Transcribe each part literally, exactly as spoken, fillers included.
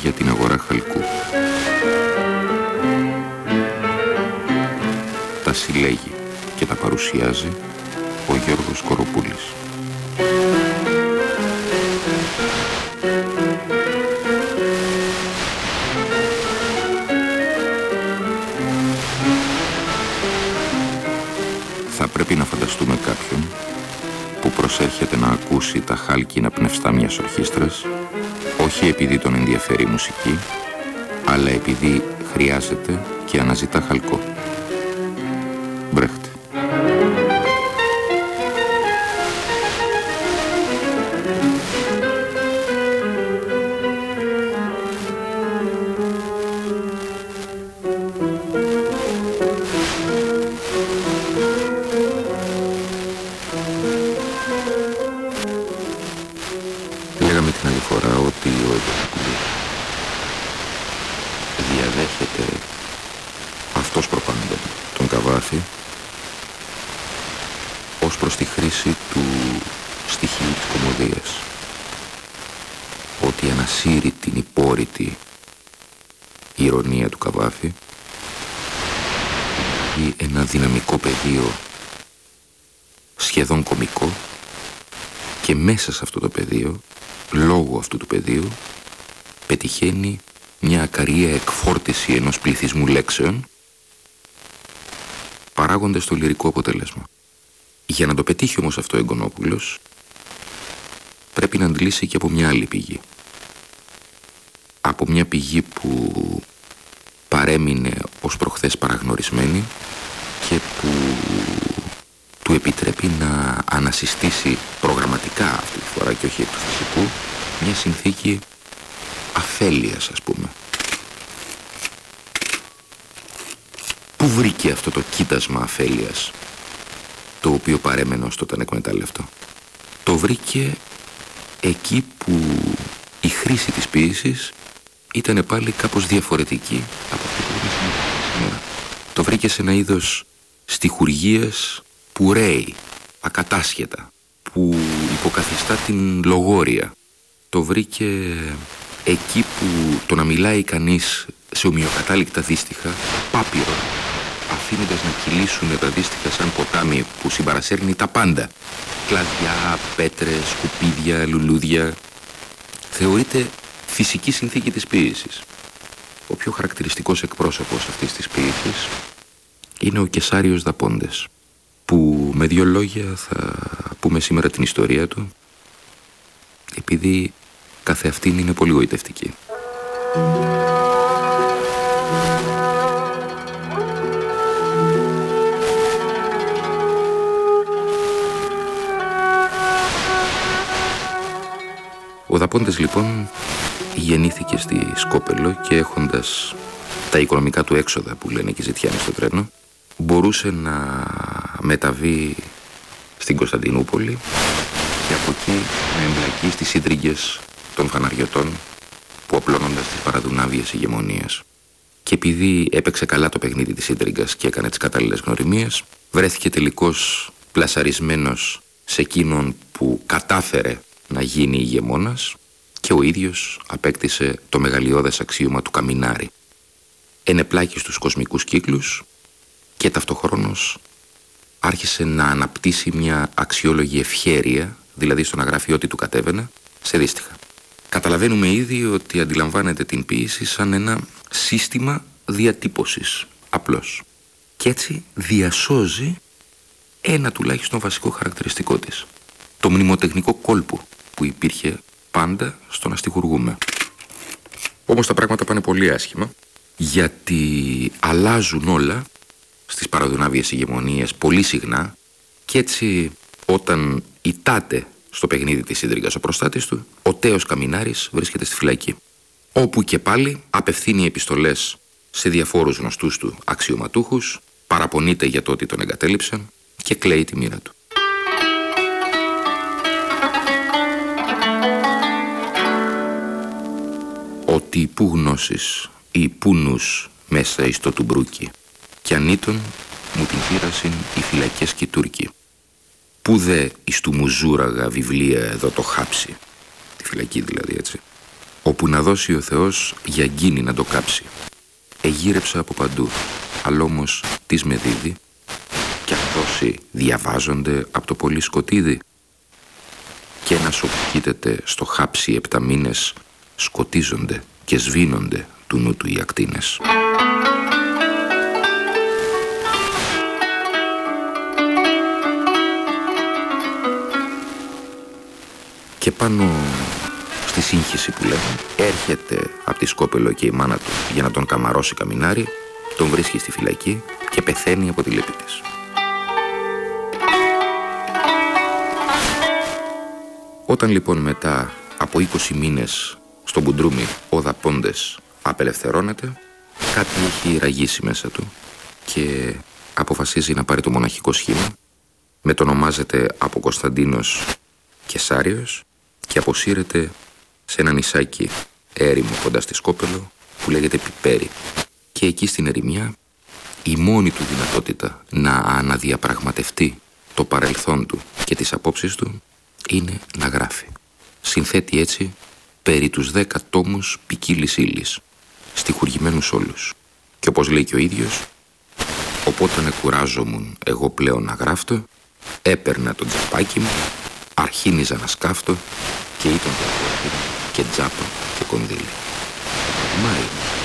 για την αγορά χαλκού. Τα συλλέγει και τα παρουσιάζει ο Γιώργος Κοροπούλης. Θα πρέπει να φανταστούμε κάποιον που προσέρχεται να ακούσει τα χάλκινα πνευστά μιας ορχήστρας, όχι επειδή τον ενδιαφέρει η μουσική, αλλά επειδή χρειάζεται και αναζητά χαλκό. Μπρέχτε. Λέγαμε την άλλη φορά ότι ο Ευρωπαϊκός διαδέχεται αυτός προπάντων τον Καβάφη ως προς τη χρήση του στοιχείου της κωμωδίας, ότι ανασύρει την υπόρρητη ηρωνία του Καβάφη ή ένα δυναμικό πεδίο σχεδόν κωμικό, και μέσα σε αυτό το πεδίο, λόγω αυτού του πεδίου, πετυχαίνει μια ακαρία εκφόρτιση ενός πληθυσμού λέξεων, παράγοντας το λυρικό αποτέλεσμα. Για να το πετύχει όμως αυτό ο Εγκονόπουλος, πρέπει να αντλήσει και από μια άλλη πηγή. Από μια πηγή που παρέμεινε ως προχθές παραγνωρισμένη και που του επιτρέπει να ανασυστήσει προγραμματικά αυτή τη φορά και όχι εκ του φυσικού μια συνθήκη αφέλειας, ας πούμε. Πού βρήκε αυτό το κοίτασμα αφέλειας, το οποίο παρέμενε ως τότε ανεκμετάλλευτο? Το βρήκε εκεί που η χρήση της ποίησης ήταν πάλι κάπως διαφορετική από αυτή που είναι σήμερα. Το βρήκε σε ένα είδος στιχουργίας που ρέει ακατάσχετα, που υποκαθιστά την λογόρια. Το βρήκε εκεί που το να μιλάει κανείς σε ομοιοκατάληκτα δύστιχα, πάπυρο, αφήνοντας να κυλήσουν τα δύστιχα σαν ποτάμι που συμπαρασέρνει τα πάντα. Κλαδιά, πέτρες, σκουπίδια, λουλούδια. Θεωρείται φυσική συνθήκη της ποίησης. Ο πιο χαρακτηριστικός εκπρόσωπος αυτής της ποίησης είναι ο Κεσάριος Δαπόντες, που με δύο λόγια θα πούμε σήμερα την ιστορία του, επειδή καθεαυτήν είναι πολύ γοητευτική. Ο Δαπόντες λοιπόν γεννήθηκε στη Σκόπελο και έχοντας τα οικονομικά του έξοδα που λένε και οι ζητιάνοι στο τρένο, μπορούσε να μεταβεί στην Κωνσταντινούπολη και από εκεί να εμπλακεί στις σύντριγγες των φαναριωτών που απλώνοντας τις παραδουνάβιες ηγεμονίες. Και επειδή έπαιξε καλά το παιχνίδι της σύντριγκας και έκανε τις κατάλληλες γνωριμίες, βρέθηκε τελικώς πλασαρισμένος σε εκείνον που κατάφερε να γίνει ηγεμόνας και ο ίδιος απέκτησε το μεγαλειώδες αξίωμα του καμινάρι. Ενεπλάκη στους κοσμικούς κύκλους και ταυτοχρόνως άρχισε να αναπτύσσει μια αξιόλογη ευχέρεια, δηλαδή στο να γράφει ό,τι του κατέβαινε, σε δύστιχα. Καταλαβαίνουμε ήδη ότι αντιλαμβάνεται την ποίηση σαν ένα σύστημα διατύπωσης, απλώς. Και έτσι διασώζει ένα τουλάχιστον βασικό χαρακτηριστικό της, το μνημοτεχνικό κόλπο που υπήρχε πάντα στο να στιχουργούμε. Όμως τα πράγματα πάνε πολύ άσχημα, γιατί αλλάζουν όλα στις παραδουνάβιες ηγεμονίες πολύ συχνά και έτσι όταν ητάται στο παιχνίδι της σύντριγκας ο προστάτης του, ο τέος Καμινάρης βρίσκεται στη φυλακή, όπου και πάλι απευθύνει επιστολές σε διαφόρους γνωστούς του αξιωματούχους, παραπονείται για το ότι τον εγκατέλειψαν και κλαίει τη μοίρα του. Ότι που γνώσεις ή που νους μέσα εις το τουμπρούκι, κι ανήτων μου την πήρασιν οι φυλακές και οι Τούρκοι. Πού δε εις του μουζούραγα βιβλία εδώ το χάψει, τη φυλακή δηλαδή, έτσι, όπου να δώσει ο Θεός για γκίνη να το κάψει. Εγύρεψα από παντού, αλλά όμως τις με δίδει, κι αυτόσοι διαβάζονται από το πολύ σκοτίδι. Και ένας όπου κοίταται στο χάψι επτά μήνες, σκοτίζονται και σβήνονται του νου του οι ακτίνες. Και πάνω στη σύγχυση που λέμε, έρχεται από τη Σκόπελο και η μάνα του για να τον καμαρώσει καμινάρι, τον βρίσκει στη φυλακή και πεθαίνει από τη λύπη της. Όταν λοιπόν μετά από είκοσι μήνες στον Μπουντρούμι ο Δαπώντες απελευθερώνεται, κάτι έχει ραγίσει μέσα του και αποφασίζει να πάρει το μοναχικό σχήμα, μετονομάζεται από Κωνσταντίνος Κεσάριος και αποσύρεται σε ένα νησάκι έρημο κοντά στη Σκόπελο που λέγεται Πιπέρι. Και εκεί στην ερημιά η μόνη του δυνατότητα να αναδιαπραγματευτεί το παρελθόν του και τις απόψεις του είναι να γράφει. Συνθέτει έτσι περί τους δέκα τόμους ποικίλης ύλης, στιχουργημένους όλους. Και όπως λέει και ο ίδιος, οπότε εκουράζομουν εγώ πλέον να γράφτω, έπαιρνα το τζαπάκι μου, αρχίνιζα να σκάφτω και ήταν το χέρι και τζάπα και κονδύλι. Μάη.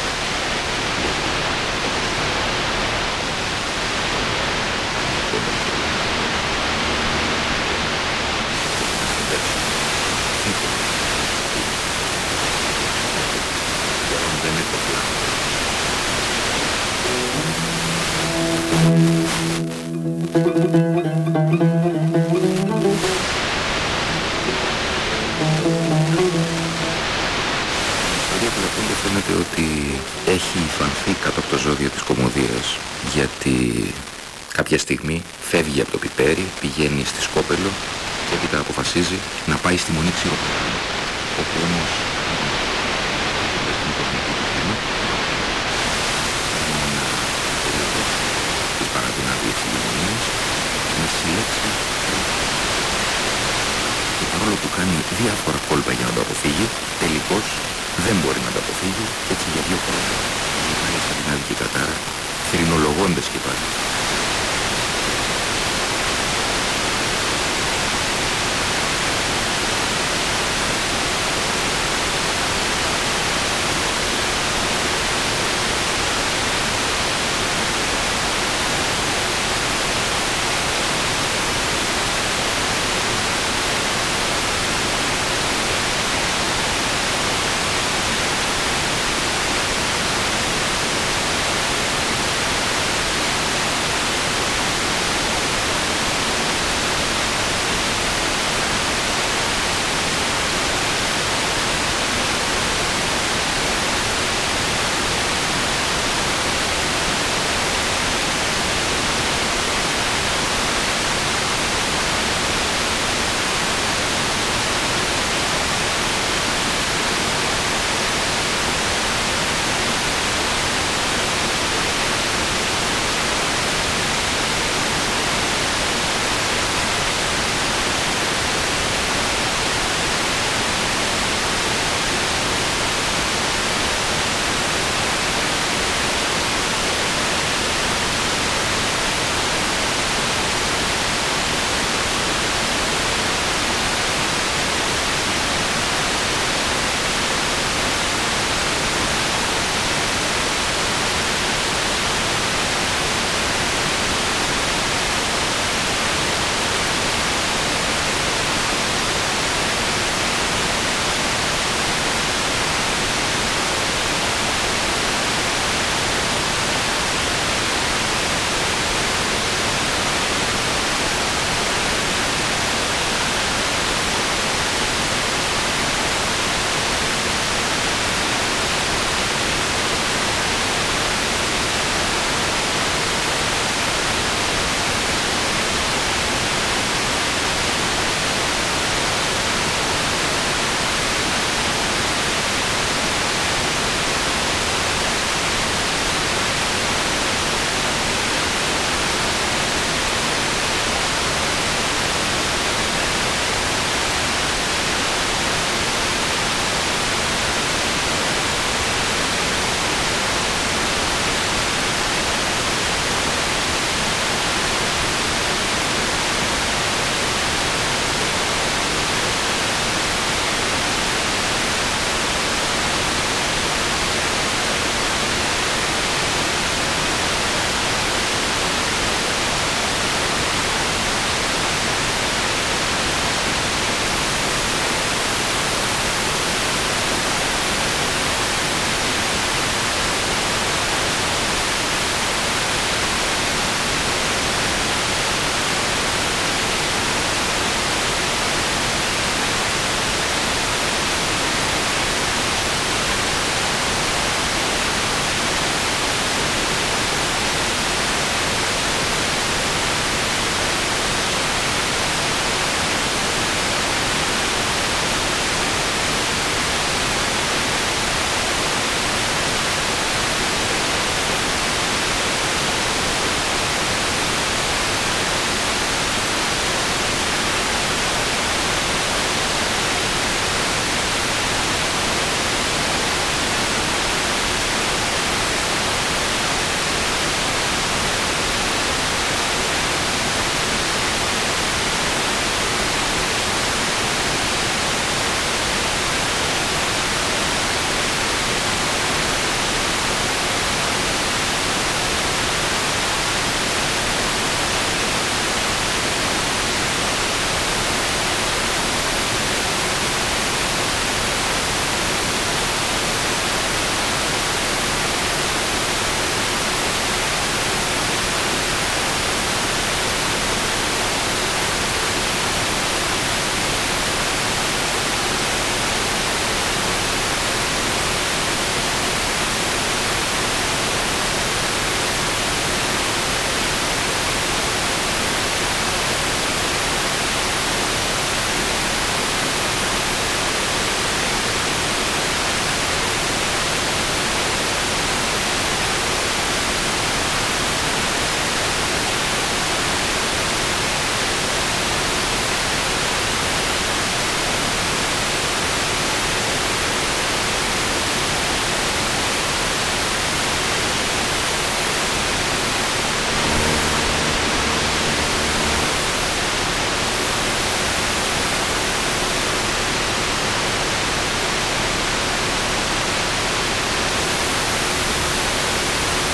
Φαίνεται ότι έχει φανθεί κάτω από το ζώδιο της κωμωδίας, γιατί κάποια στιγμή φεύγει από το Πιπέρι, πηγαίνει στη Σκόπελο και έπειτα αποφασίζει να πάει στη Μονή Ξηροπραγμάτων, όπου όμως της παραδυναβής ηγεμονίας να συλλέξει, και παρόλο που κάνει διάφορα κόλπα για να το αποφύγει, τελικώς δεν μπορεί να το αποφύγει, έτσι για δύο χρόνια ζητάει σαν την άδικη κατάρα, θρηνολογώντας και πάλι